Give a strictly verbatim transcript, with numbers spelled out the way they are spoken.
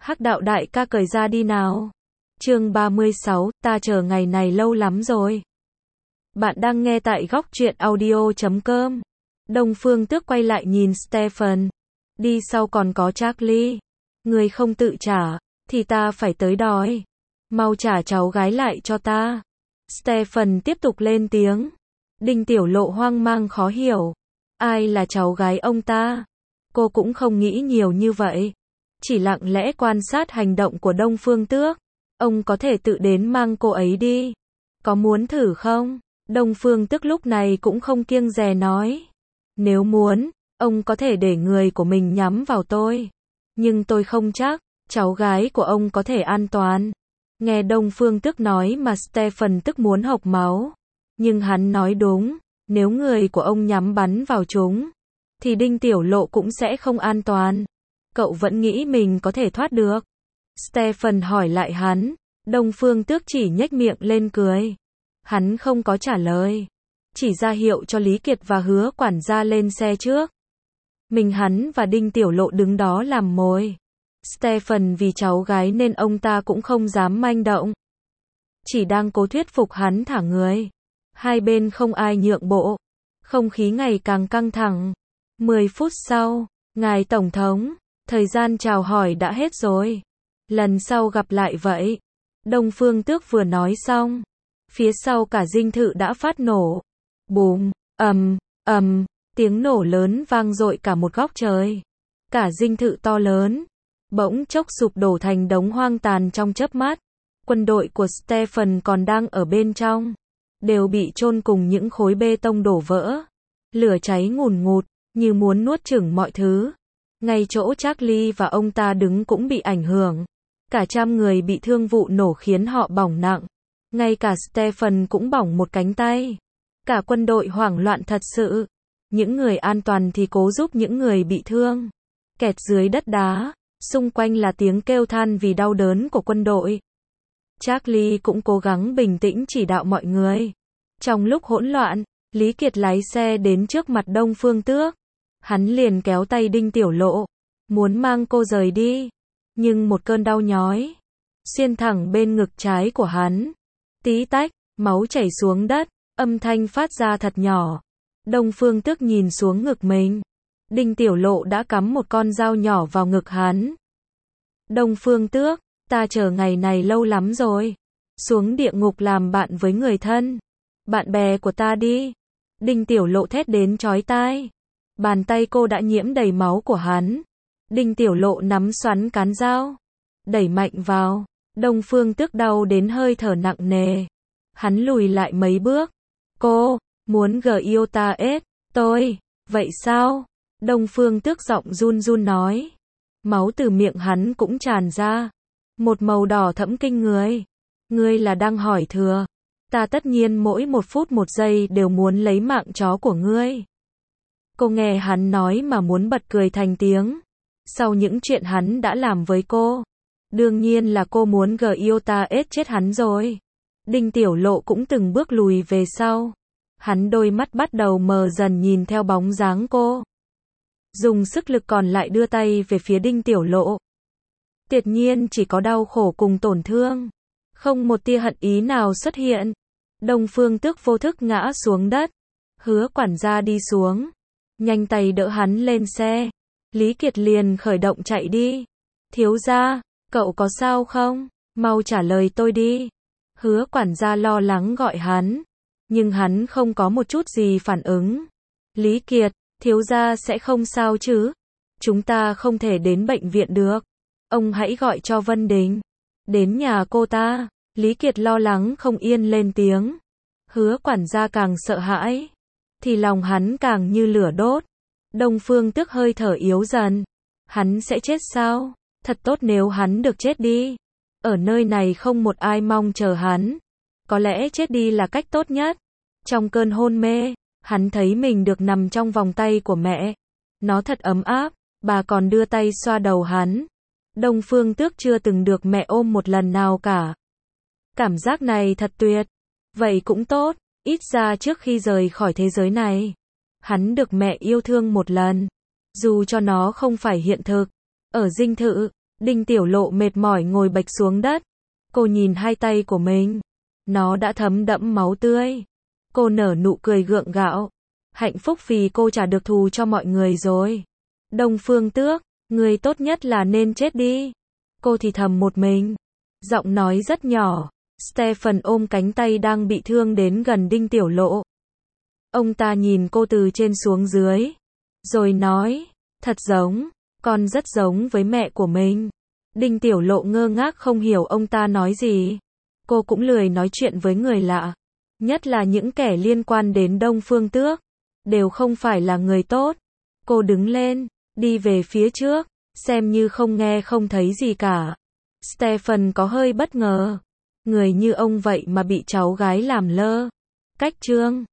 Hắc đạo đại ca cởi ra đi nào. Chương ba mươi sáu, ta chờ ngày này lâu lắm rồi. Bạn đang nghe tại góc truyện audio chấm com. Đông Phương Tước quay lại nhìn Stephen. Đi sau còn có Charlie. Người không tự trả, thì ta phải tới đòi. Mau trả cháu gái lại cho ta. Stephen tiếp tục lên tiếng. Đinh Tiểu Lộ hoang mang khó hiểu. Ai là cháu gái ông ta? Cô cũng không nghĩ nhiều như vậy. Chỉ lặng lẽ quan sát hành động của Đông Phương Tước. Ông có thể tự đến mang cô ấy đi. Có muốn thử không? Đông Phương Tước lúc này cũng không kiêng dè nói. Nếu muốn, ông có thể để người của mình nhắm vào tôi. Nhưng tôi không chắc, cháu gái của ông có thể an toàn. Nghe Đông Phương Tước nói mà Stephen tức muốn hộc máu. Nhưng hắn nói đúng, nếu người của ông nhắm bắn vào chúng, thì Đinh Tiểu Lộ cũng sẽ không an toàn. Cậu vẫn nghĩ mình có thể thoát được. Stephen hỏi lại hắn. Đông Phương Tước chỉ nhếch miệng lên cười. Hắn không có trả lời. Chỉ ra hiệu cho Lý Kiệt và Hứa quản gia lên xe trước. Mình hắn và Đinh Tiểu Lộ đứng đó làm mồi. Stephen vì cháu gái nên ông ta cũng không dám manh động. Chỉ đang cố thuyết phục hắn thả người. Hai bên không ai nhượng bộ. Không khí ngày càng căng thẳng. Mười phút sau, ngài Tổng thống, thời gian chào hỏi đã hết rồi. Lần sau gặp lại vậy. Đông Phương Tước vừa nói xong. Phía sau cả dinh thự đã phát nổ. Bùm, ầm, ầm, tiếng nổ lớn vang dội cả một góc trời. Cả dinh thự to lớn, bỗng chốc sụp đổ thành đống hoang tàn trong chớp mắt. Quân đội của Stephen còn đang ở bên trong. Đều bị chôn cùng những khối bê tông đổ vỡ. Lửa cháy ngùn ngụt, như muốn nuốt chửng mọi thứ. Ngay chỗ Charlie và ông ta đứng cũng bị ảnh hưởng. Cả trăm người bị thương vụ nổ khiến họ bỏng nặng. Ngay cả Stephen cũng bỏng một cánh tay. Cả quân đội hoảng loạn thật sự. Những người an toàn thì cố giúp những người bị thương. Kẹt dưới đất đá, xung quanh là tiếng kêu than vì đau đớn của quân đội. Charlie cũng cố gắng bình tĩnh chỉ đạo mọi người. Trong lúc hỗn loạn, Lý Kiệt lái xe đến trước mặt Đông Phương Tước. Hắn liền kéo tay Đinh Tiểu Lộ, muốn mang cô rời đi. Nhưng một cơn đau nhói xuyên thẳng bên ngực trái của hắn. Tí tách, máu chảy xuống đất, âm thanh phát ra thật nhỏ. Đông Phương Tước nhìn xuống ngực mình. Đinh Tiểu Lộ đã cắm một con dao nhỏ vào ngực hắn. Đông Phương Tước, ta chờ ngày này lâu lắm rồi. Xuống địa ngục làm bạn với người thân, bạn bè của ta đi. Đinh Tiểu Lộ thét đến chói tai. Bàn tay cô đã nhiễm đầy máu của hắn. Đinh Tiểu Lộ nắm xoắn cán dao, đẩy mạnh vào. Đông Phương Tước đau đến hơi thở nặng nề. Hắn lùi lại mấy bước. Cô, muốn gờ yêu ta ết, tôi, vậy sao? Đông Phương Tước giọng run run nói. Máu từ miệng hắn cũng tràn ra. Một màu đỏ thẫm kinh người. Ngươi là đang hỏi thừa. Ta tất nhiên mỗi một phút một giây đều muốn lấy mạng chó của ngươi. Cô nghe hắn nói mà muốn bật cười thành tiếng. Sau những chuyện hắn đã làm với cô, đương nhiên là cô muốn gờ yêu ta ết chết hắn rồi. Đinh Tiểu Lộ cũng từng bước lùi về sau. Hắn đôi mắt bắt đầu mờ dần nhìn theo bóng dáng cô. Dùng sức lực còn lại đưa tay về phía Đinh Tiểu Lộ. Tuyệt nhiên chỉ có đau khổ cùng tổn thương. Không một tia hận ý nào xuất hiện. Đông Phương Tước vô thức ngã xuống đất. Hứa quản gia đi xuống. Nhanh tay đỡ hắn lên xe. Lý Kiệt liền khởi động chạy đi. Thiếu gia, cậu có sao không? Mau trả lời tôi đi. Hứa quản gia lo lắng gọi hắn. Nhưng hắn không có một chút gì phản ứng. Lý Kiệt, thiếu gia sẽ không sao chứ? Chúng ta không thể đến bệnh viện được. Ông hãy gọi cho Vân Đình. Đến nhà cô ta. Lý Kiệt lo lắng không yên lên tiếng. Hứa quản gia càng sợ hãi. Thì lòng hắn càng như lửa đốt. Đông Phương Tước hơi thở yếu dần. Hắn sẽ chết sao? Thật tốt nếu hắn được chết đi. Ở nơi này không một ai mong chờ hắn. Có lẽ chết đi là cách tốt nhất. Trong cơn hôn mê, hắn thấy mình được nằm trong vòng tay của mẹ. Nó thật ấm áp, bà còn đưa tay xoa đầu hắn. Đông Phương Tước chưa từng được mẹ ôm một lần nào cả. Cảm giác này thật tuyệt. Vậy cũng tốt, ít ra trước khi rời khỏi thế giới này, hắn được mẹ yêu thương một lần. Dù cho nó không phải hiện thực. Ở dinh thự, Đinh Tiểu Lộ mệt mỏi ngồi bệt xuống đất. Cô nhìn hai tay của mình. Nó đã thấm đẫm máu tươi. Cô nở nụ cười gượng gạo. Hạnh phúc vì cô trả được thù cho mọi người rồi. Đông Phương Tước, người tốt nhất là nên chết đi. Cô thì thầm một mình. Giọng nói rất nhỏ. Stephen ôm cánh tay đang bị thương đến gần Đinh Tiểu Lộ. Ông ta nhìn cô từ trên xuống dưới. Rồi nói, thật giống, con rất giống với mẹ của mình. Đinh Tiểu Lộ ngơ ngác không hiểu ông ta nói gì. Cô cũng lười nói chuyện với người lạ. Nhất là những kẻ liên quan đến Đông Phương Tước. Đều không phải là người tốt. Cô đứng lên, đi về phía trước, xem như không nghe không thấy gì cả. Stephen có hơi bất ngờ. Người như ông vậy mà bị cháu gái làm lơ. Cách chương